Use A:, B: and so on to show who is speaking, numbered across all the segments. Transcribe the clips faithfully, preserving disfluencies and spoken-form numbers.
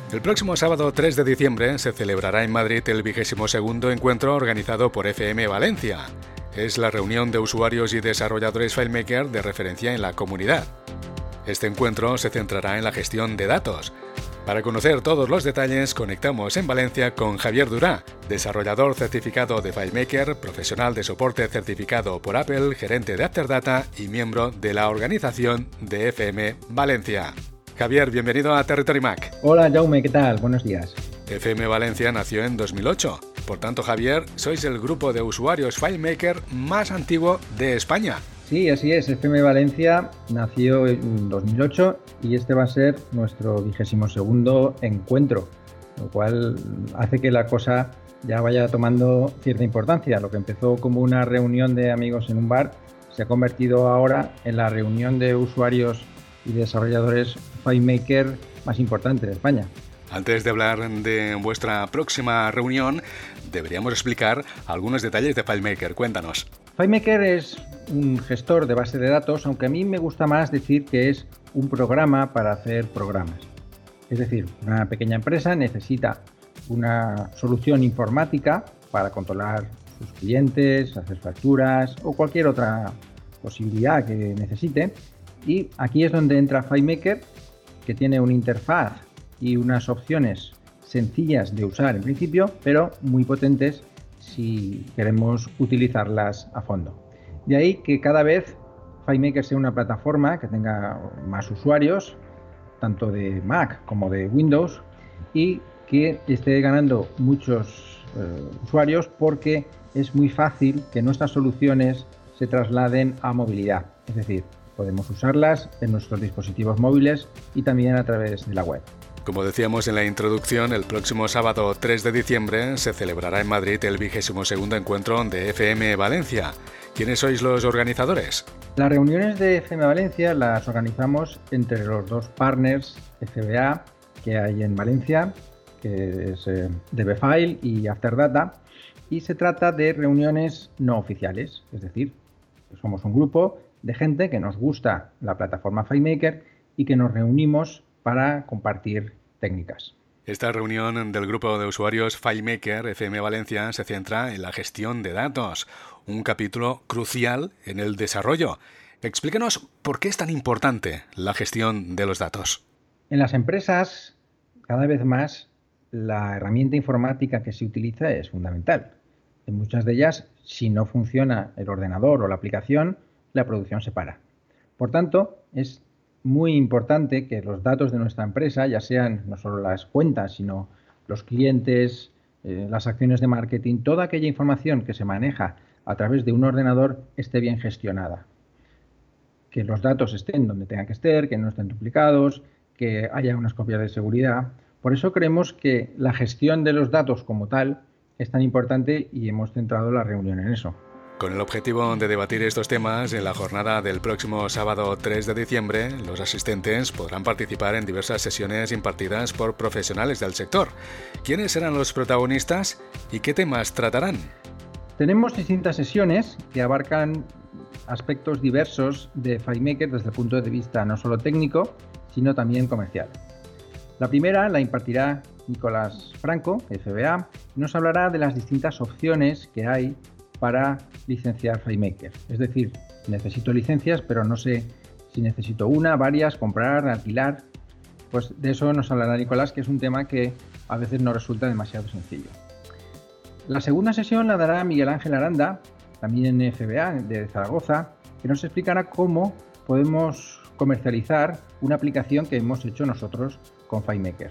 A: El próximo sábado tres de diciembre se celebrará en Madrid el vigésimo segundo encuentro organizado por F M Valencia. Es la reunión de usuarios y desarrolladores FileMaker de referencia en la comunidad. Este encuentro se centrará en la gestión de datos. Para conocer todos los detalles, conectamos en Valencia con Javier Durá, desarrollador certificado de FileMaker, profesional de soporte certificado por Apple, gerente de Afterdata y miembro de la organización de F M Valencia. Javier, bienvenido a Territory Mac.
B: Hola Jaume, ¿qué tal? Buenos días.
A: F M Valencia nació en dos mil ocho. Por tanto, Javier, sois el grupo de usuarios FileMaker más antiguo de España.
B: Sí, así es. F M Valencia nació en dos mil ocho y este va a ser nuestro vigésimo segundo encuentro, lo cual hace que la cosa ya vaya tomando cierta importancia. Lo que empezó como una reunión de amigos en un bar se ha convertido ahora en la reunión de usuarios y desarrolladores FileMaker más importante de España.
A: Antes de hablar de vuestra próxima reunión, deberíamos explicar algunos detalles de FileMaker. Cuéntanos.
B: FileMaker es un gestor de base de datos, aunque a mí me gusta más decir que es un programa para hacer programas. Es decir, una pequeña empresa necesita una solución informática para controlar sus clientes, hacer facturas o cualquier otra posibilidad que necesite. Y aquí es donde entra FileMaker, que tiene una interfaz y unas opciones sencillas de usar en principio, pero muy potentes si queremos utilizarlas a fondo. De ahí que cada vez FileMaker sea una plataforma que tenga más usuarios, tanto de Mac como de Windows, y que esté ganando muchos eh, usuarios porque es muy fácil que nuestras soluciones se trasladen a movilidad. Es decir, podemos usarlas en nuestros dispositivos móviles y también a través de la web.
A: Como decíamos en la introducción, el próximo sábado tres de diciembre se celebrará en Madrid el vigésimo segundo encuentro de F M Valencia. ¿Quiénes sois los organizadores?
B: Las reuniones de F M Valencia las organizamos entre los dos partners F B A que hay en Valencia, que es eh, DBFile y Afterdata, y se trata de reuniones no oficiales, es decir, somos un grupo de gente que nos gusta la plataforma FileMaker y que nos reunimos para compartir técnicas.
A: Esta reunión del grupo de usuarios FileMaker F M Valencia se centra en la gestión de datos, un capítulo crucial en el desarrollo. Explícanos por qué es tan importante la gestión de los datos.
B: En las empresas, cada vez más, la herramienta informática que se utiliza es fundamental. En muchas de ellas, si no funciona el ordenador o la aplicación, la producción se para. Por tanto, es muy importante que los datos de nuestra empresa, ya sean no solo las cuentas, sino los clientes, eh, las acciones de marketing, toda aquella información que se maneja a través de un ordenador esté bien gestionada. Que los datos estén donde tengan que estar, que no estén duplicados, que haya unas copias de seguridad. Por eso creemos que la gestión de los datos como tal es tan importante y hemos centrado la reunión en eso.
A: Con el objetivo de debatir estos temas, en la jornada del próximo sábado tres de diciembre, los asistentes podrán participar en diversas sesiones impartidas por profesionales del sector. ¿Quiénes serán los protagonistas y qué temas tratarán?
B: Tenemos distintas sesiones que abarcan aspectos diversos de FileMaker desde el punto de vista no solo técnico, sino también comercial. La primera la impartirá Nicolás Franco, F B A, y nos hablará de las distintas opciones que hay para licenciar FileMaker. Es decir, necesito licencias, pero no sé si necesito una, varias, comprar, alquilar. Pues de eso nos hablará Nicolás, que es un tema que a veces no resulta demasiado sencillo. La segunda sesión la dará Miguel Ángel Aranda, también F B A de Zaragoza, que nos explicará cómo podemos comercializar una aplicación que hemos hecho nosotros con FileMaker.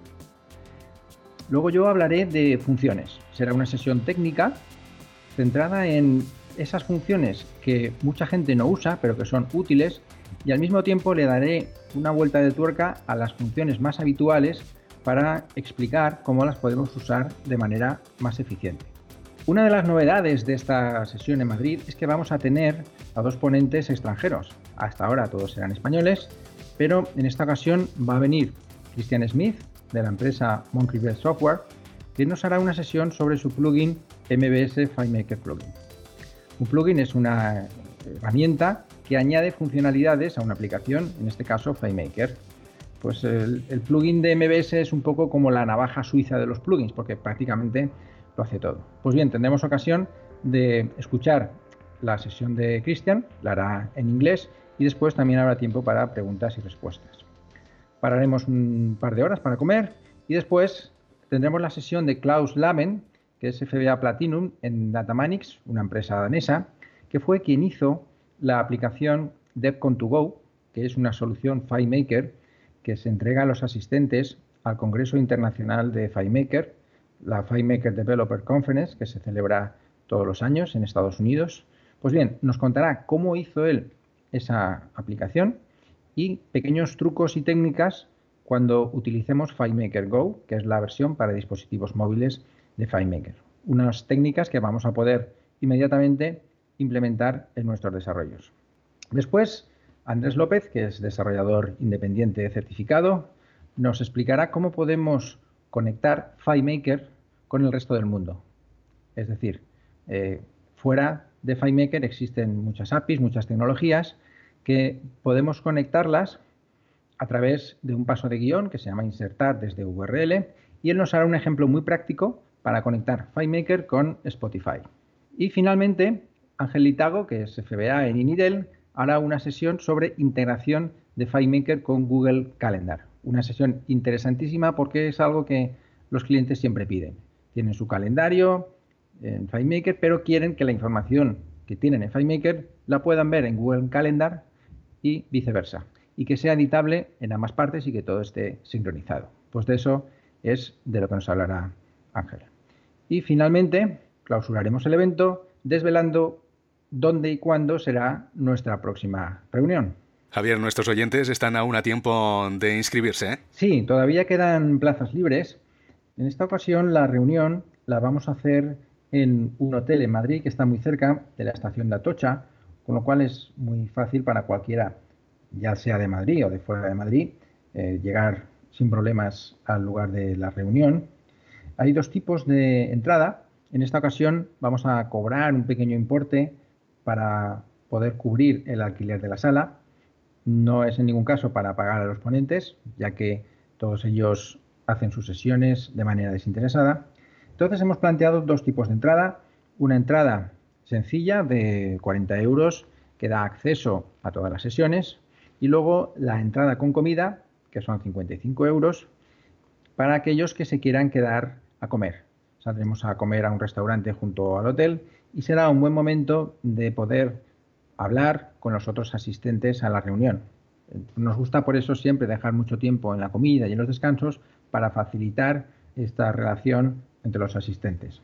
B: Luego yo hablaré de funciones. Será una sesión técnica centrada en esas funciones que mucha gente no usa, pero que son útiles, y al mismo tiempo le daré una vuelta de tuerca a las funciones más habituales para explicar cómo las podemos usar de manera más eficiente. Una de las novedades de esta sesión en Madrid es que vamos a tener a dos ponentes extranjeros. Hasta ahora todos eran españoles, pero en esta ocasión va a venir Christian Smith, de la empresa Monkey Bell Software, que nos hará una sesión sobre su plugin M V S FileMaker Plugin. Un plugin es una herramienta que añade funcionalidades a una aplicación, en este caso FileMaker. pues el, el plugin de M B S es un poco como la navaja suiza de los plugins, porque prácticamente lo hace todo. Pues bien, tendremos ocasión de escuchar la sesión de Cristian, la hará en inglés, y después también habrá tiempo para preguntas y respuestas. Pararemos un par de horas para comer y después tendremos la sesión de Klaus Lamen, que es F B A Platinum en Datamanix, una empresa danesa, que fue quien hizo la aplicación DevCon to Go, que es una solución FileMaker que se entrega a los asistentes al Congreso Internacional de FileMaker, la FileMaker Developer Conference, que se celebra todos los años en Estados Unidos. Pues bien, nos contará cómo hizo él esa aplicación y pequeños trucos y técnicas cuando utilicemos FileMaker Go, que es la versión para dispositivos móviles de FileMaker. Unas técnicas que vamos a poder inmediatamente implementar en nuestros desarrollos. Después, Andrés López, que es desarrollador independiente certificado, nos explicará cómo podemos conectar FileMaker con el resto del mundo. Es decir, eh, fuera de FileMaker existen muchas A P Is, muchas tecnologías que podemos conectarlas a través de un paso de guión que se llama insertar desde U R L, y él nos hará un ejemplo muy práctico para conectar FileMaker con Spotify. Y finalmente, Ángel Litago, que es F B A en INIDEL, hará una sesión sobre integración de FileMaker con Google Calendar. Una sesión interesantísima porque es algo que los clientes siempre piden. Tienen su calendario en FileMaker, pero quieren que la información que tienen en FileMaker la puedan ver en Google Calendar y viceversa, y que sea editable en ambas partes y que todo esté sincronizado. Pues de eso es de lo que nos hablará Ángel. Y finalmente clausuraremos el evento desvelando dónde y cuándo será nuestra próxima reunión.
A: Javier, nuestros oyentes están aún a tiempo de inscribirse, ¿eh?
B: Sí, todavía quedan plazas libres. En esta ocasión la reunión la vamos a hacer en un hotel en Madrid que está muy cerca de la estación de Atocha, con lo cual es muy fácil para cualquiera, ya sea de Madrid o de fuera de Madrid, eh, llegar sin problemas al lugar de la reunión. Hay dos tipos de entrada. En esta ocasión vamos a cobrar un pequeño importe para poder cubrir el alquiler de la sala. No es en ningún caso para pagar a los ponentes, ya que todos ellos hacen sus sesiones de manera desinteresada. Entonces hemos planteado dos tipos de entrada. Una entrada sencilla de cuarenta euros que da acceso a todas las sesiones, y luego la entrada con comida, que son cincuenta y cinco euros, para aquellos que se quieran quedar a comer. Saldremos a comer a un restaurante junto al hotel y será un buen momento de poder hablar con los otros asistentes a la reunión. Nos gusta por eso siempre dejar mucho tiempo en la comida y en los descansos para facilitar esta relación entre los asistentes.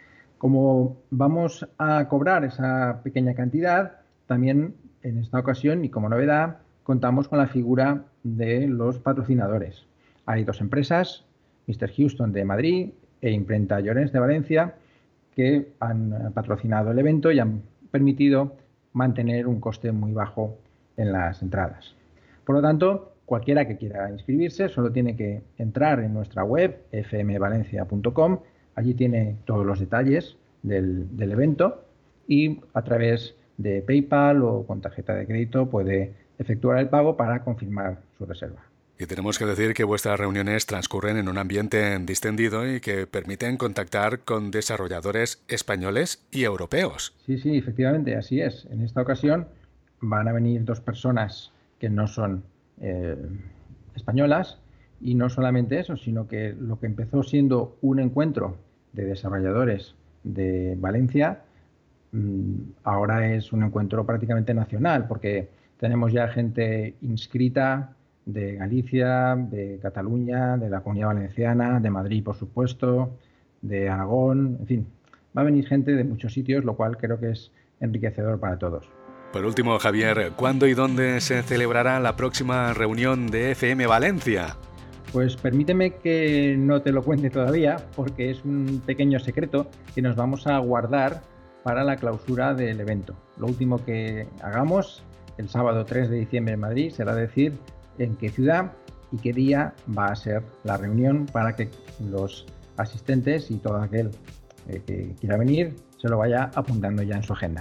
B: Como vamos a cobrar esa pequeña cantidad, también en esta ocasión y como novedad contamos con la figura de los patrocinadores. Hay dos empresas, mister Houston de Madrid e Imprenta Llorens de Valencia, que han patrocinado el evento y han permitido mantener un coste muy bajo en las entradas. Por lo tanto, cualquiera que quiera inscribirse solo tiene que entrar en nuestra web f m valencia punto com. Allí tiene todos los detalles del, del evento y a través de PayPal o con tarjeta de crédito puede efectuar el pago para confirmar su reserva.
A: Y tenemos que decir que vuestras reuniones transcurren en un ambiente distendido y que permiten contactar con desarrolladores españoles y europeos.
B: Sí, sí, efectivamente, así es. En esta ocasión van a venir dos personas que no son eh, españolas, y no solamente eso, sino que lo que empezó siendo un encuentro de desarrolladores de Valencia, mmm, ahora es un encuentro prácticamente nacional, porque tenemos ya gente inscrita de Galicia, de Cataluña, de la Comunidad Valenciana, de Madrid, por supuesto, de Aragón, en fin, va a venir gente de muchos sitios, lo cual creo que es enriquecedor para todos.
A: Por último, Javier, ¿cuándo y dónde se celebrará la próxima reunión de F M Valencia?
B: Pues permíteme que no te lo cuente todavía, porque es un pequeño secreto que nos vamos a guardar para la clausura del evento. Lo último que hagamos el sábado tres de diciembre en Madrid será decir en qué ciudad y qué día va a ser la reunión para que los asistentes y todo aquel eh, que quiera venir se lo vaya apuntando ya en su agenda.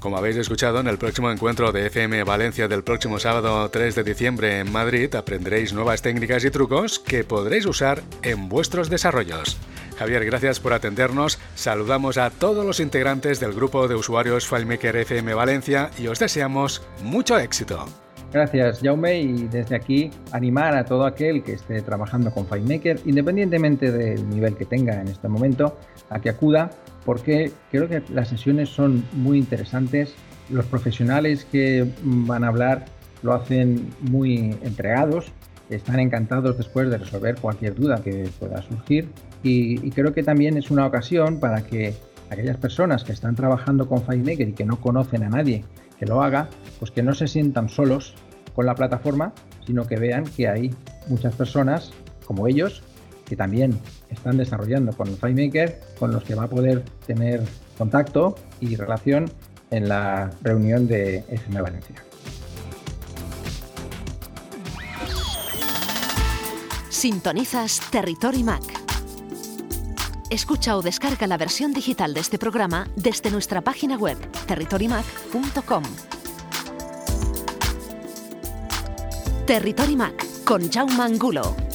A: Como habéis escuchado, en el próximo encuentro de F M Valencia del próximo sábado tres de diciembre en Madrid aprenderéis nuevas técnicas y trucos que podréis usar en vuestros desarrollos. Javier, gracias por atendernos. Saludamos a todos los integrantes del grupo de usuarios FileMaker F M Valencia y os deseamos mucho éxito.
B: Gracias, Jaume, y desde aquí animar a todo aquel que esté trabajando con FileMaker, independientemente del nivel que tenga en este momento, a que acuda, porque creo que las sesiones son muy interesantes. Los profesionales que van a hablar lo hacen muy entregados, están encantados después de resolver cualquier duda que pueda surgir, y, y creo que también es una ocasión para que aquellas personas que están trabajando con FileMaker y que no conocen a nadie que lo haga, pues que no se sientan solos con la plataforma, sino que vean que hay muchas personas como ellos que también están desarrollando con FileMaker, con los que va a poder tener contacto y relación en la reunión de F M Valencia.
C: Sintonizas Territory Mac. Escucha o descarga la versión digital de este programa desde nuestra página web territory mac punto com. Territory Mac con Jaume Angulo.